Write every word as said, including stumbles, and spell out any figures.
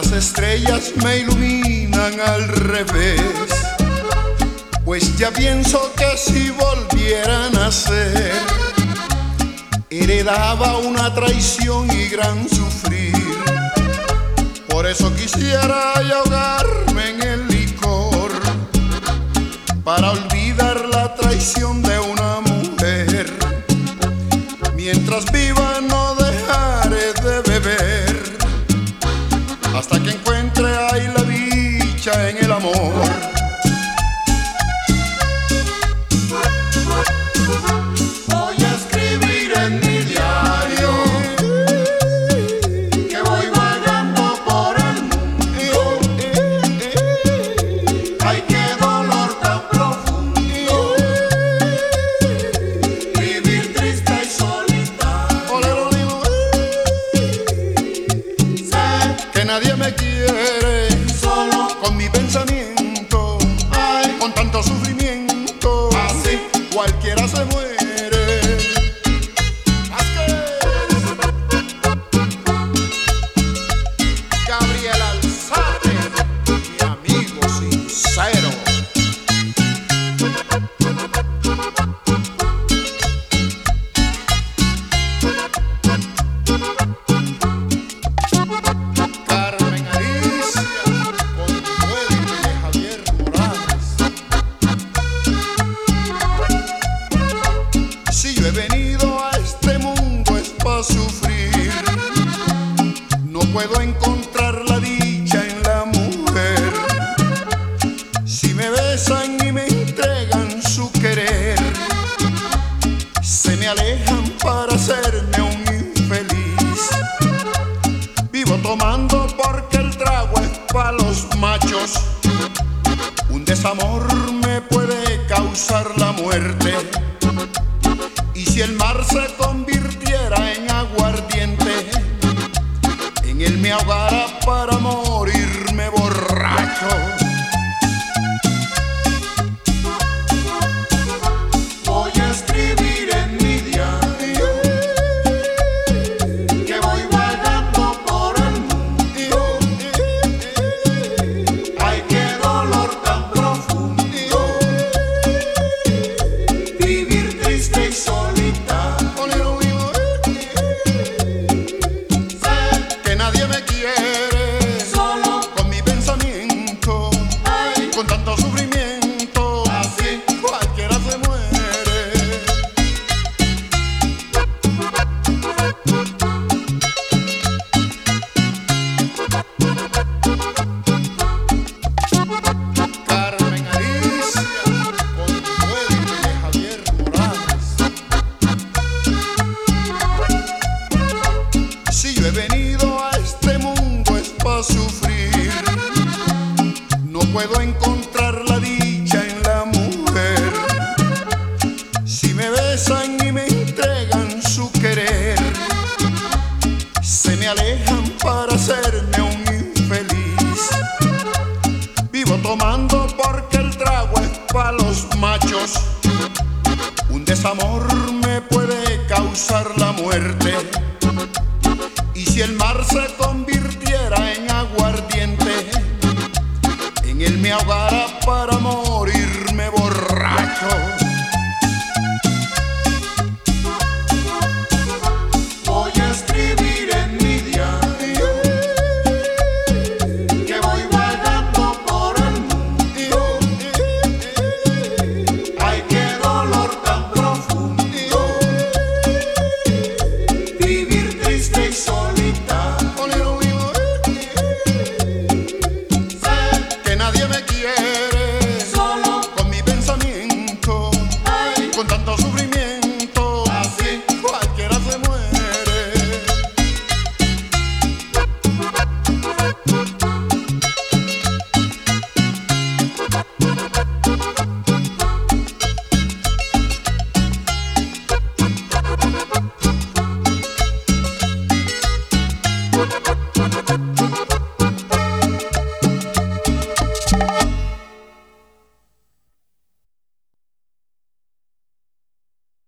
Las estrellas me iluminan al revés, pues ya pienso que si volviera a nacer, heredaba una traición y gran sufrir. Por eso quisiera ahogarme en el licor, para olvidar la traición de una mujer. Mientras viva no dejaré de beber, hasta que encuentre ahí la dicha en el amor. Voy a escribir en mi diario que voy vagando por el mundo. Ay, qué dolor tan profundo, vivir triste y solitario. Sé que nadie me quiere, Solo con mi pensamiento, ay, con tanto sufrimiento, así cualquiera se muere. Haz que Gabriel Alzate, mi amigo sincero. Carmen Alicia, Consuelo de Javier Morales. Si yo he venido a este mundo es para sufrir, no puedo encontrar la dicha en la mujer. Si me besan y me entregan su querer, se me alejan para hacerme un infeliz. Vivo tomando porque el trago es para los machos. Un desamor me puede causar la muerte, y si el mar se convirtiera en aguardiente, en él me ahogara para morirme borracho. voy a escribir en mi diario que voy vagando por el mundo. Ay, qué dolor tan profundo, vivir triste y solitario. Sé que nadie me quiere, Solo con mi pensamiento, ay, con tanto sufrimiento, así cualquiera se muere. Carmen Alicia, Consuelo de Javier Morales. Si yo he venido a este mundo es para sufrir, no puedo encontrar la dicha en la mujer. Si me besan y me entregan su querer, se me alejan para hacerme un infeliz. Vivo tomando porque el trago es para los machos. Un desamor me puede causar la muerte, y si el mar se convirtiera en aguardiente, en él me ahogara para morirme borracho. voy a escribir en mi diario que voy vagando por el mundo. Ay, qué dolor tan profundo, vivir triste y solitario.